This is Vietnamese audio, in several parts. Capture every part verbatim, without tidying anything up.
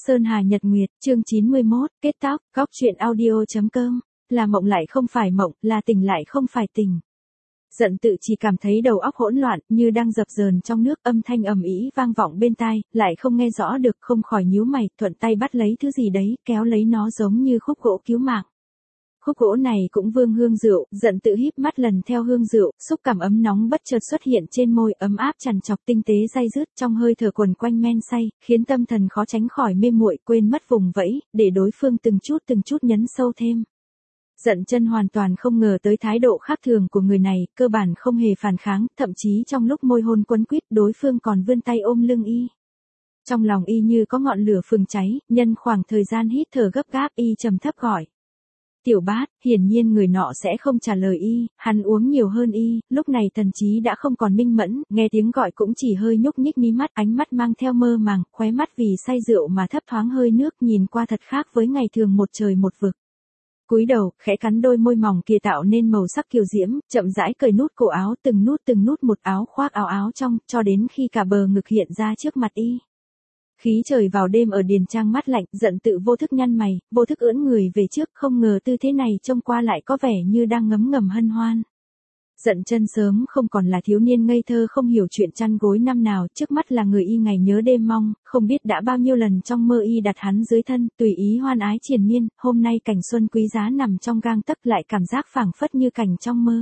Sơn Hà Nhật Nguyệt, chương chín mươi mốt, kết tóc, góc truyện audio chấm com, là mộng lại không phải mộng, là tình lại không phải tình. Giận tự chỉ cảm thấy đầu óc hỗn loạn, như đang dập dờn trong nước, âm thanh ầm ĩ vang vọng bên tai, lại không nghe rõ được, không khỏi nhíu mày, thuận tay bắt lấy thứ gì đấy, kéo lấy nó giống như khúc gỗ cứu mạng. Khúc gỗ này cũng vương hương rượu, giận tự híp mắt lần theo hương rượu, xúc cảm ấm nóng bất chợt xuất hiện trên môi, ấm áp trằn trọc tinh tế day dứt trong hơi thở quần quanh men say, khiến tâm thần khó tránh khỏi mê muội, quên mất vùng vẫy, để đối phương từng chút từng chút nhấn sâu thêm. Giận chân hoàn toàn không ngờ tới thái độ khác thường của người này, cơ bản không hề phản kháng, thậm chí trong lúc môi hôn quấn quýt, đối phương còn vươn tay ôm lưng y. Trong lòng y như có ngọn lửa phừng cháy, nhân khoảng thời gian hít thở gấp gáp y trầm thấp gọi. Tiểu Bát, hiển nhiên người nọ sẽ không trả lời y, hắn uống nhiều hơn y, lúc này thần trí đã không còn minh mẫn, nghe tiếng gọi cũng chỉ hơi nhúc nhích mí mắt, ánh mắt mang theo mơ màng, khóe mắt vì say rượu mà thấp thoáng hơi nước, nhìn qua thật khác với ngày thường một trời một vực. Cúi đầu, khẽ cắn đôi môi mỏng kia tạo nên màu sắc kiều diễm, chậm rãi cởi nút cổ áo, từng nút từng nút một áo khoác áo áo trong, cho đến khi cả bờ ngực hiện ra trước mặt y. Khí trời vào đêm ở điền trang mát lạnh, giận tự vô thức nhăn mày, vô thức ưỡn người về trước, không ngờ tư thế này trông qua lại có vẻ như đang ngấm ngầm hân hoan. Giận chân sớm không còn là thiếu niên ngây thơ không hiểu chuyện chăn gối năm nào, trước mắt là người y ngày nhớ đêm mong, không biết đã bao nhiêu lần trong mơ y đặt hắn dưới thân, tùy ý hoan ái triền miên, hôm nay cảnh xuân quý giá nằm trong gang tấc, lại cảm giác phảng phất như cảnh trong mơ.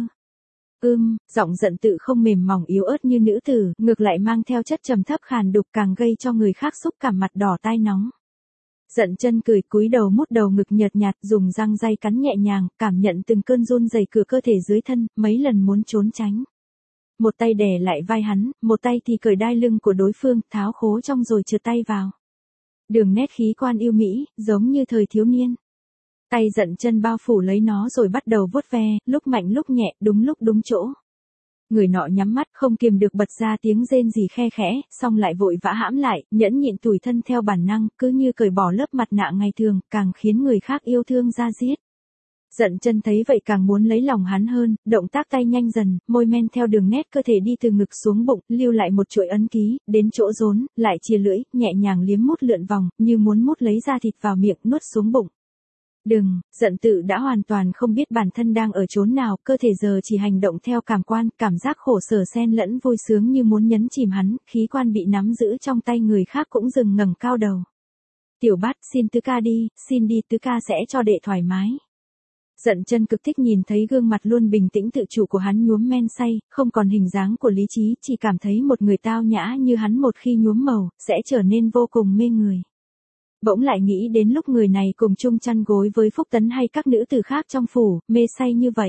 Ưm, giọng giận tự không mềm mỏng yếu ớt như nữ tử, ngược lại mang theo chất trầm thấp khàn đục, càng gây cho người khác xúc cảm mặt đỏ tai nóng. Giận chân cười, cúi đầu mút đầu ngực nhợt nhạt, dùng răng day cắn nhẹ nhàng, cảm nhận từng cơn run rẩy cửa cơ thể dưới thân, mấy lần muốn trốn tránh. Một tay đè lại vai hắn, một tay thì cởi đai lưng của đối phương, tháo khố trong rồi trượt tay vào. Đường nét khí quan yêu mỹ, giống như thời thiếu niên. Tay giận chân bao phủ lấy nó rồi bắt đầu vuốt ve, lúc mạnh lúc nhẹ, đúng lúc đúng chỗ. Người nọ nhắm mắt không kiềm được bật ra tiếng rên rỉ khe khẽ, xong lại vội vã hãm lại, nhẫn nhịn tủi thân theo bản năng, cứ như cởi bỏ lớp mặt nạ ngày thường, càng khiến người khác yêu thương ra giết. Giận chân thấy vậy càng muốn lấy lòng hắn hơn, động tác tay nhanh dần, môi men theo đường nét cơ thể đi từ ngực xuống bụng, lưu lại một chuỗi ấn ký, đến chỗ rốn, lại chia lưỡi, nhẹ nhàng liếm mút lượn vòng, như muốn mút lấy da thịt vào miệng, nuốt xuống bụng. Đừng, giận tự đã hoàn toàn không biết bản thân đang ở chốn nào, cơ thể giờ chỉ hành động theo cảm quan, cảm giác khổ sở xen lẫn vui sướng như muốn nhấn chìm hắn, khí quan bị nắm giữ trong tay người khác cũng dừng ngẩng cao đầu. Tiểu Bát, xin tứ ca đi, xin đi, tứ ca sẽ cho đệ thoải mái. Giận chân cực thích nhìn thấy gương mặt luôn bình tĩnh tự chủ của hắn nhuốm men say, không còn hình dáng của lý trí, chỉ cảm thấy một người tao nhã như hắn một khi nhuốm màu, sẽ trở nên vô cùng mê người. Bỗng lại nghĩ đến lúc người này cùng chung chăn gối với Phúc Tấn hay các nữ tử khác trong phủ, mê say như vậy.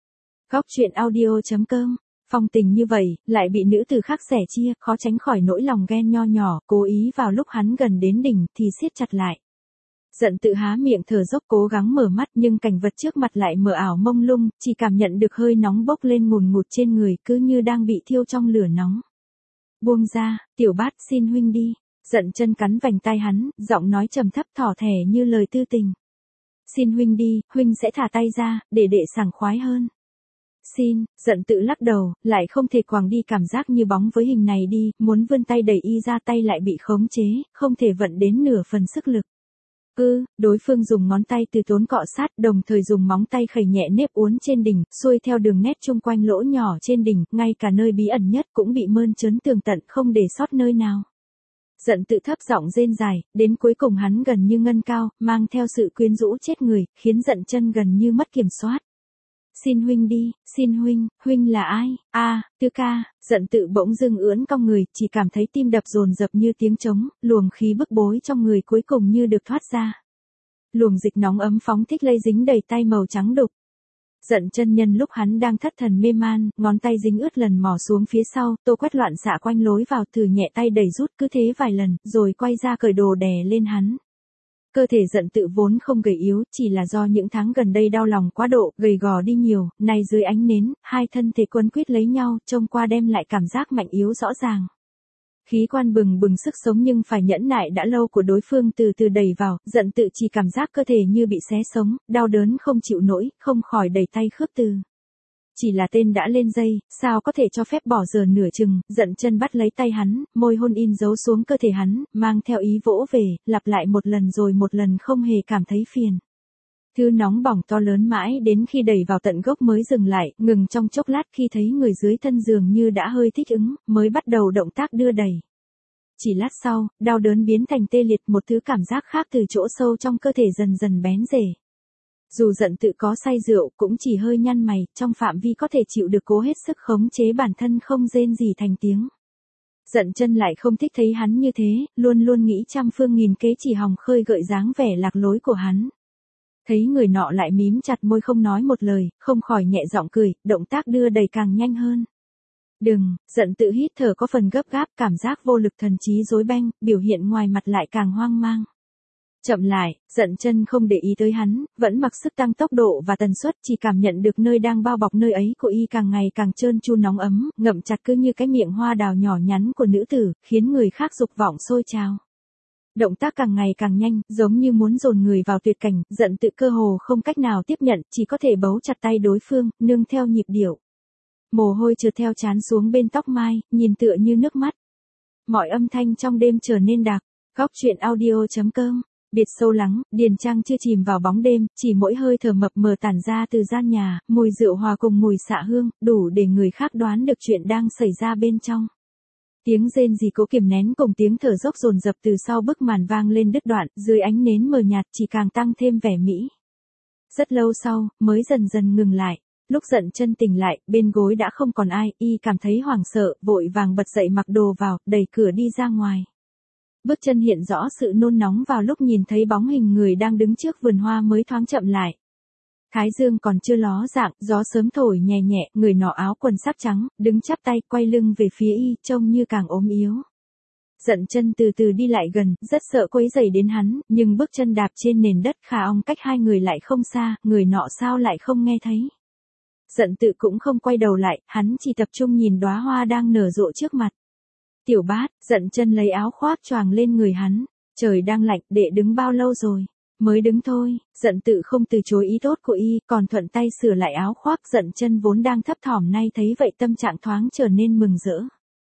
Góc truyện audio chấm com, phong tình như vậy, lại bị nữ tử khác sẻ chia, khó tránh khỏi nỗi lòng ghen nho nhỏ, cố ý vào lúc hắn gần đến đỉnh, thì siết chặt lại. Giận tự há miệng thở dốc cố gắng mở mắt, nhưng cảnh vật trước mặt lại mờ ảo mông lung, chỉ cảm nhận được hơi nóng bốc lên ngùn ngụt trên người, cứ như đang bị thiêu trong lửa nóng. Buông ra, Tiểu Bát, xin huynh đi. Giận chân cắn vành tai hắn, giọng nói trầm thấp thỏ thẻ như lời tư tình. Xin huynh đi, huynh sẽ thả tay ra, để đệ sảng khoái hơn. Xin, giận tự lắc đầu, lại không thể quàng đi cảm giác như bóng với hình này đi, muốn vươn tay đẩy y ra tay lại bị khống chế, không thể vận đến nửa phần sức lực. Ư, đối phương dùng ngón tay từ tốn cọ sát, đồng thời dùng móng tay khẩy nhẹ nếp uốn trên đỉnh, xuôi theo đường nét chung quanh lỗ nhỏ trên đỉnh, ngay cả nơi bí ẩn nhất cũng bị mơn trớn tường tận, không để sót nơi nào. Giận tự thấp giọng rên dài, đến cuối cùng hắn gần như ngân cao, mang theo sự quyến rũ chết người, khiến giận chân gần như mất kiểm soát. Xin huynh đi, xin huynh, huynh là ai? A, à, tứ ca, giận tự bỗng dưng ưỡn cong người, chỉ cảm thấy tim đập dồn dập như tiếng trống, luồng khí bức bối trong người cuối cùng như được thoát ra. Luồng dịch nóng ấm phóng thích lây dính đầy tay màu trắng đục. Giận chân nhân lúc hắn đang thất thần mê man, ngón tay dính ướt lần mò xuống phía sau, tô quét loạn xạ quanh lối vào, thử nhẹ tay đẩy rút, cứ thế vài lần, rồi quay ra cởi đồ đè lên hắn. Cơ thể giận tự vốn không gầy yếu, chỉ là do những tháng gần đây đau lòng quá độ, gầy gò đi nhiều, nay dưới ánh nến, hai thân thể quấn quýt lấy nhau, trông qua đem lại cảm giác mạnh yếu rõ ràng. Khí quan bừng bừng sức sống nhưng phải nhẫn nại đã lâu của đối phương từ từ đẩy vào, giận tự chỉ cảm giác cơ thể như bị xé sống, đau đớn không chịu nổi, không khỏi đẩy tay khước từ. Chỉ là tên đã lên dây, sao có thể cho phép bỏ giờ nửa chừng, giận chân bắt lấy tay hắn, môi hôn in dấu xuống cơ thể hắn, mang theo ý vỗ về, lặp lại một lần rồi một lần không hề cảm thấy phiền. Thứ nóng bỏng to lớn mãi đến khi đẩy vào tận gốc mới dừng lại, ngừng trong chốc lát khi thấy người dưới thân giường như đã hơi thích ứng, mới bắt đầu động tác đưa đẩy. Chỉ lát sau, đau đớn biến thành tê liệt, một thứ cảm giác khác từ chỗ sâu trong cơ thể dần dần bén rễ. Dù giận tự có say rượu, cũng chỉ hơi nhăn mày, trong phạm vi có thể chịu được cố hết sức khống chế bản thân không rên gì thành tiếng. Giận chân lại không thích thấy hắn như thế, luôn luôn nghĩ trăm phương nghìn kế chỉ hòng khơi gợi dáng vẻ lạc lối của hắn. Thấy người nọ lại mím chặt môi không nói một lời, không khỏi nhẹ giọng cười, động tác đưa đẩy càng nhanh hơn. Đừng, giận tự hít thở có phần gấp gáp, cảm giác vô lực thần trí rối beng, biểu hiện ngoài mặt lại càng hoang mang. Chậm lại, giận chân không để ý tới hắn, vẫn mặc sức tăng tốc độ và tần suất, chỉ cảm nhận được nơi đang bao bọc nơi ấy của y càng ngày càng trơn tru nóng ấm, ngậm chặt cứ như cái miệng hoa đào nhỏ nhắn của nữ tử, khiến người khác dục vọng sôi trào. Động tác càng ngày càng nhanh, giống như muốn dồn người vào tuyệt cảnh, giận tự cơ hồ không cách nào tiếp nhận, chỉ có thể bấu chặt tay đối phương, nương theo nhịp điệu. Mồ hôi trượt theo trán xuống bên tóc mai, nhìn tựa như nước mắt. Mọi âm thanh trong đêm trở nên đặc. Góc truyện audio chấm com. Biệt sâu lắng, điền trang chưa chìm vào bóng đêm, chỉ mỗi hơi thở mập mờ tản ra từ gian nhà, mùi rượu hòa cùng mùi xạ hương, đủ để người khác đoán được chuyện đang xảy ra bên trong. Tiếng rên rỉ cố kiềm nén cùng tiếng thở dốc dồn dập từ sau bức màn vang lên đứt đoạn, dưới ánh nến mờ nhạt chỉ càng tăng thêm vẻ mỹ. Rất lâu sau, mới dần dần ngừng lại. Lúc giận chân tỉnh lại, bên gối đã không còn ai, y cảm thấy hoảng sợ, vội vàng bật dậy mặc đồ vào, đẩy cửa đi ra ngoài. Bước chân hiện rõ sự nôn nóng vào lúc nhìn thấy bóng hình người đang đứng trước vườn hoa mới thoáng chậm lại. Thái dương còn chưa ló dạng, gió sớm thổi nhẹ nhẹ, người nọ áo quần sáp trắng, đứng chắp tay, quay lưng về phía y, trông như càng ốm yếu. Giận chân từ từ đi lại gần, rất sợ quấy rầy đến hắn, nhưng bước chân đạp trên nền đất khá ong cách hai người lại không xa, người nọ sao lại không nghe thấy. Giận tự cũng không quay đầu lại, hắn chỉ tập trung nhìn đóa hoa đang nở rộ trước mặt. Tiểu bát, giận chân lấy áo khoác choàng lên người hắn. Trời đang lạnh, đệ đứng bao lâu rồi? Mới đứng thôi, giận tự không từ chối ý tốt của y, còn thuận tay sửa lại áo khoác. Giận chân vốn đang thấp thỏm nay thấy vậy tâm trạng thoáng trở nên mừng rỡ.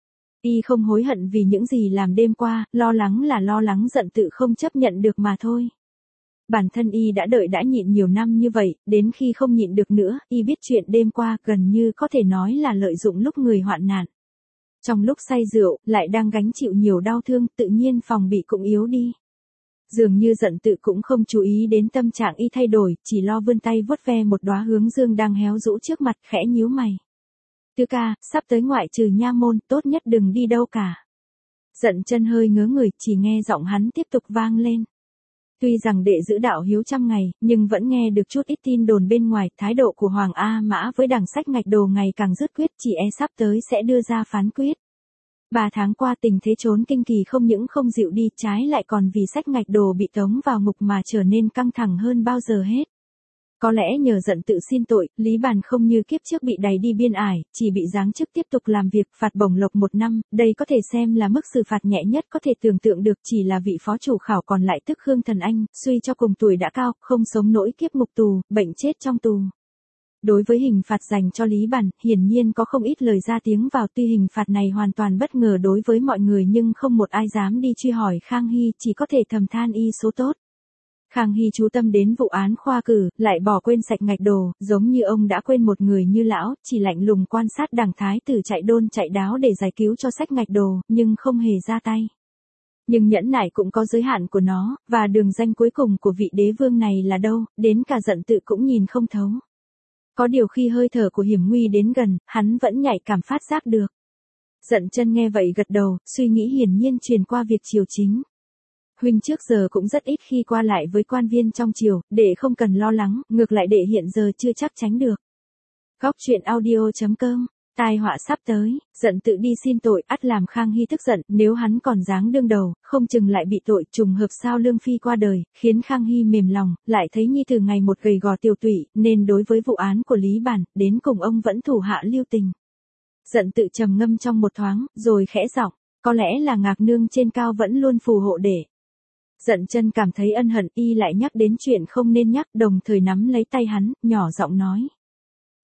Y không hối hận vì những gì làm đêm qua, lo lắng là lo lắng giận tự không chấp nhận được mà thôi. Bản thân y đã đợi đã nhịn nhiều năm như vậy, đến khi không nhịn được nữa, y biết chuyện đêm qua gần như có thể nói là lợi dụng lúc người hoạn nạn. Trong lúc say rượu, lại đang gánh chịu nhiều đau thương, tự nhiên phòng bị cũng yếu đi. Dường như giận tự cũng không chú ý đến tâm trạng y thay đổi, chỉ lo vươn tay vuốt ve một đóa hướng dương đang héo rũ trước mặt, khẽ nhíu mày. Tứ ca, sắp tới ngoại trừ nha môn, tốt nhất đừng đi đâu cả. Giận chân hơi ngớ người, chỉ nghe giọng hắn tiếp tục vang lên. Tuy rằng đệ giữ đạo hiếu trăm ngày, nhưng vẫn nghe được chút ít tin đồn bên ngoài, thái độ của Hoàng A Mã với đằng sách ngạch đồ ngày càng dứt quyết, chỉ e sắp tới sẽ đưa ra phán quyết. Ba tháng qua tình thế trốn kinh kỳ không những không dịu đi, trái lại còn vì sách ngạch đồ bị tống vào ngục mà trở nên căng thẳng hơn bao giờ hết. Có lẽ nhờ giận tự xin tội, Lý Bàn không như kiếp trước bị đày đi biên ải, chỉ bị giáng chức tiếp tục làm việc, phạt bổng lộc một năm, đây có thể xem là mức xử phạt nhẹ nhất có thể tưởng tượng được, chỉ là vị phó chủ khảo còn lại tức Khương Thần Anh, suy cho cùng tuổi đã cao, không sống nổi kiếp ngục tù, bệnh chết trong tù. Đối với hình phạt dành cho Lý Bàn, hiển nhiên có không ít lời ra tiếng vào, tuy hình phạt này hoàn toàn bất ngờ đối với mọi người nhưng không một ai dám đi truy hỏi Khang Hy, chỉ có thể thầm than y số tốt. Khang Hy chú tâm đến vụ án khoa cử, lại bỏ quên sạch ngạch đồ, giống như ông đã quên một người như lão, chỉ lạnh lùng quan sát đằng thái tử chạy đôn chạy đáo để giải cứu cho sách ngạch đồ, nhưng không hề ra tay. Nhưng nhẫn nại cũng có giới hạn của nó, và đường danh cuối cùng của vị đế vương này là đâu, đến cả giận tự cũng nhìn không thấu. Có điều khi hơi thở của hiểm nguy đến gần, hắn vẫn nhạy cảm phát giác được. Giận chân nghe vậy gật đầu, suy nghĩ hiển nhiên truyền qua việc triều chính. Huynh trước giờ cũng rất ít khi qua lại với quan viên trong triều, đệ không cần lo lắng, ngược lại đệ hiện giờ chưa chắc tránh được. Góc truyện audio chấm com. Tai họa sắp tới, giận tự đi xin tội, ắt làm Khang Hy tức giận, nếu hắn còn dáng đương đầu, không chừng lại bị tội, trùng hợp sao Lương Phi qua đời, khiến Khang Hy mềm lòng, lại thấy nhi từ ngày một gầy gò tiêu tụy, nên đối với vụ án của Lý Bản, đến cùng ông vẫn thủ hạ lưu tình. Giận tự trầm ngâm trong một thoáng, rồi khẽ giọng, có lẽ là Ngạc Nương trên cao vẫn luôn phù hộ để. Giận chân cảm thấy ân hận, y lại nhắc đến chuyện không nên nhắc, đồng thời nắm lấy tay hắn, nhỏ giọng nói.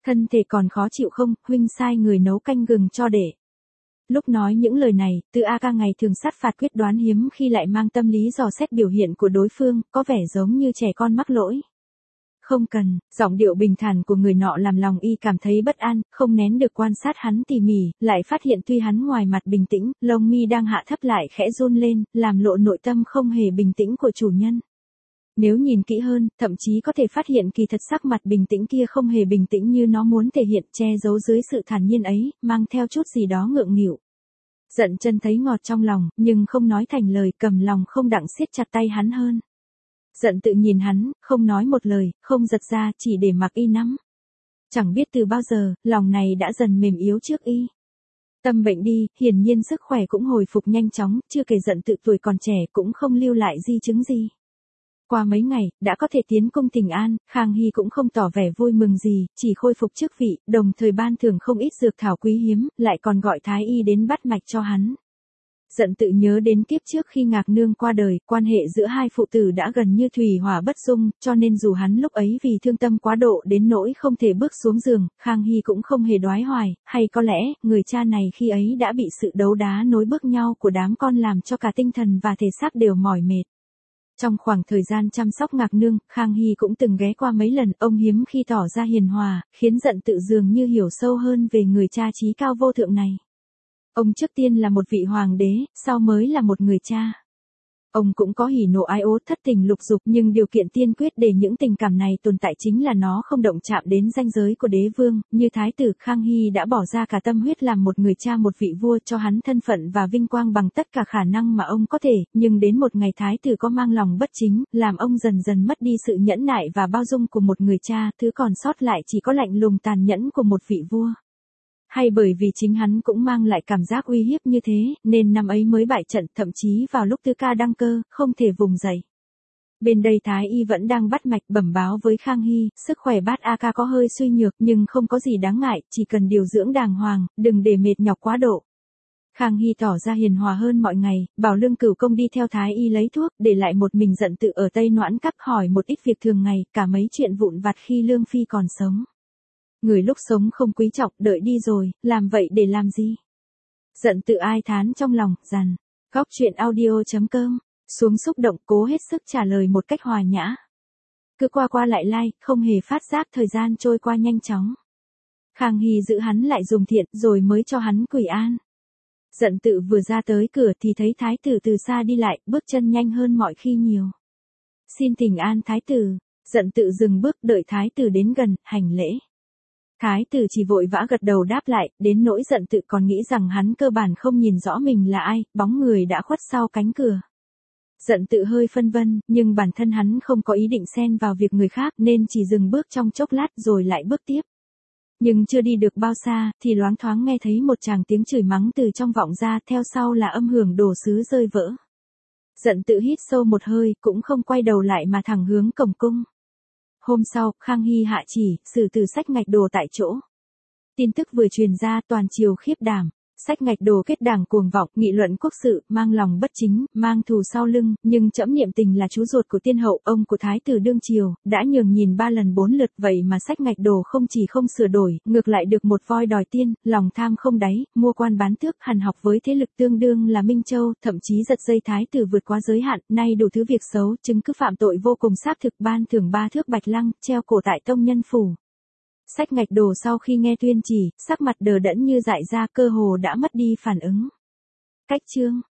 Thân thể còn khó chịu không, huynh sai người nấu canh gừng cho để. Lúc nói những lời này, Từ A Ca ngày thường sát phạt quyết đoán hiếm khi lại mang tâm lý dò xét biểu hiện của đối phương, có vẻ giống như trẻ con mắc lỗi. Không cần, giọng điệu bình thản của người nọ làm lòng y cảm thấy bất an, không nén được quan sát hắn tỉ mỉ, lại phát hiện tuy hắn ngoài mặt bình tĩnh, lông mi đang hạ thấp lại khẽ run lên, làm lộ nội tâm không hề bình tĩnh của chủ nhân. Nếu nhìn kỹ hơn, thậm chí có thể phát hiện kỳ thật sắc mặt bình tĩnh kia không hề bình tĩnh như nó muốn thể hiện, che giấu dưới sự thản nhiên ấy, mang theo chút gì đó ngượng nghịu. Giận chân thấy ngọt trong lòng, nhưng không nói thành lời, cầm lòng không đặng siết chặt tay hắn hơn. Giận tự nhìn hắn, không nói một lời, không giật ra, chỉ để mặc y nắm. Chẳng biết từ bao giờ, lòng này đã dần mềm yếu trước y. Tâm bệnh đi, hiển nhiên sức khỏe cũng hồi phục nhanh chóng, chưa kể giận tự tuổi còn trẻ cũng không lưu lại di chứng gì. Qua mấy ngày, đã có thể tiến cung Thịnh An, Khang Hy cũng không tỏ vẻ vui mừng gì, chỉ khôi phục chức vị, đồng thời ban thưởng không ít dược thảo quý hiếm, lại còn gọi thái y đến bắt mạch cho hắn. Giận tự nhớ đến kiếp trước khi Ngạc Nương qua đời, quan hệ giữa hai phụ tử đã gần như thủy hỏa bất dung, cho nên dù hắn lúc ấy vì thương tâm quá độ đến nỗi không thể bước xuống giường, Khang Hy cũng không hề đoái hoài, hay có lẽ, người cha này khi ấy đã bị sự đấu đá nối bước nhau của đám con làm cho cả tinh thần và thể xác đều mỏi mệt. Trong khoảng thời gian chăm sóc Ngạc Nương, Khang Hy cũng từng ghé qua mấy lần, ông hiếm khi tỏ ra hiền hòa, khiến giận tự dường như hiểu sâu hơn về người cha trí cao vô thượng này. Ông trước tiên là một vị hoàng đế, sau mới là một người cha. Ông cũng có hỉ nộ ái ố thất tình lục dục, nhưng điều kiện tiên quyết để những tình cảm này tồn tại chính là nó không động chạm đến ranh giới của đế vương, như thái tử Khang Hy đã bỏ ra cả tâm huyết làm một người cha một vị vua cho hắn thân phận và vinh quang bằng tất cả khả năng mà ông có thể, nhưng đến một ngày thái tử có mang lòng bất chính, làm ông dần dần mất đi sự nhẫn nại và bao dung của một người cha, thứ còn sót lại chỉ có lạnh lùng tàn nhẫn của một vị vua. Hay bởi vì chính hắn cũng mang lại cảm giác uy hiếp như thế, nên năm ấy mới bại trận, thậm chí vào lúc Tư Ca đăng cơ, không thể vùng dậy. Bên đây Thái Y vẫn đang bắt mạch bẩm báo với Khang Hy, sức khỏe Bát A Ca có hơi suy nhược nhưng không có gì đáng ngại, chỉ cần điều dưỡng đàng hoàng, đừng để mệt nhọc quá độ. Khang Hy tỏ ra hiền hòa hơn mọi ngày, bảo Lương Cửu Công đi theo Thái Y lấy thuốc, để lại một mình giận tự ở Tây Noãn Các hỏi một ít việc thường ngày, cả mấy chuyện vụn vặt khi Lương Phi còn sống. Người lúc sống không quý trọng, đợi đi rồi, làm vậy để làm gì? Giận tự ai thán trong lòng, dằn. Góc truyện audio chấm com, xuống xúc động cố hết sức trả lời một cách hòa nhã. Cứ qua qua lại lai, không hề phát giác thời gian trôi qua nhanh chóng. Khang Hy giữ hắn lại dùng thiện rồi mới cho hắn quỷ an. Giận tự vừa ra tới cửa thì thấy thái tử từ xa đi lại, bước chân nhanh hơn mọi khi nhiều. Xin thỉnh an thái tử, giận tự dừng bước đợi thái tử đến gần, hành lễ. Thái tử chỉ vội vã gật đầu đáp lại, đến nỗi giận tự còn nghĩ rằng hắn cơ bản không nhìn rõ mình là ai, bóng người đã khuất sau cánh cửa. Giận tự hơi phân vân, nhưng bản thân hắn không có ý định xen vào việc người khác nên chỉ dừng bước trong chốc lát rồi lại bước tiếp. Nhưng chưa đi được bao xa, thì loáng thoáng nghe thấy một tràng tiếng chửi mắng từ trong vọng ra, theo sau là âm hưởng đồ sứ rơi vỡ. Giận tự hít sâu một hơi, cũng không quay đầu lại mà thẳng hướng cổng cung. Hôm sau, Khang Hy hạ chỉ, xử tử Sách Ngạch Đồ tại chỗ. Tin tức vừa truyền ra toàn triều khiếp đảm. Sách Ngạch Đồ kết đảng cuồng vọng, nghị luận quốc sự, mang lòng bất chính, mang thù sau lưng, nhưng trẫm niệm tình là chú ruột của tiên hậu, ông của thái tử đương triều, đã nhường nhìn ba lần bốn lượt, vậy mà Sách Ngạch Đồ không chỉ không sửa đổi, ngược lại được một voi đòi tiên, lòng tham không đáy, mua quan bán tước, hằn học với thế lực tương đương là Minh Châu, thậm chí giật dây thái tử vượt quá giới hạn, nay đủ thứ việc xấu, chứng cứ phạm tội vô cùng xác thực, ban thưởng ba thước bạch lăng, treo cổ tại tông nhân phủ. Sách Ngạch Đồ sau khi nghe tuyên chỉ, sắc mặt đờ đẫn như dại ra, cơ hồ đã mất đi phản ứng. Cách chương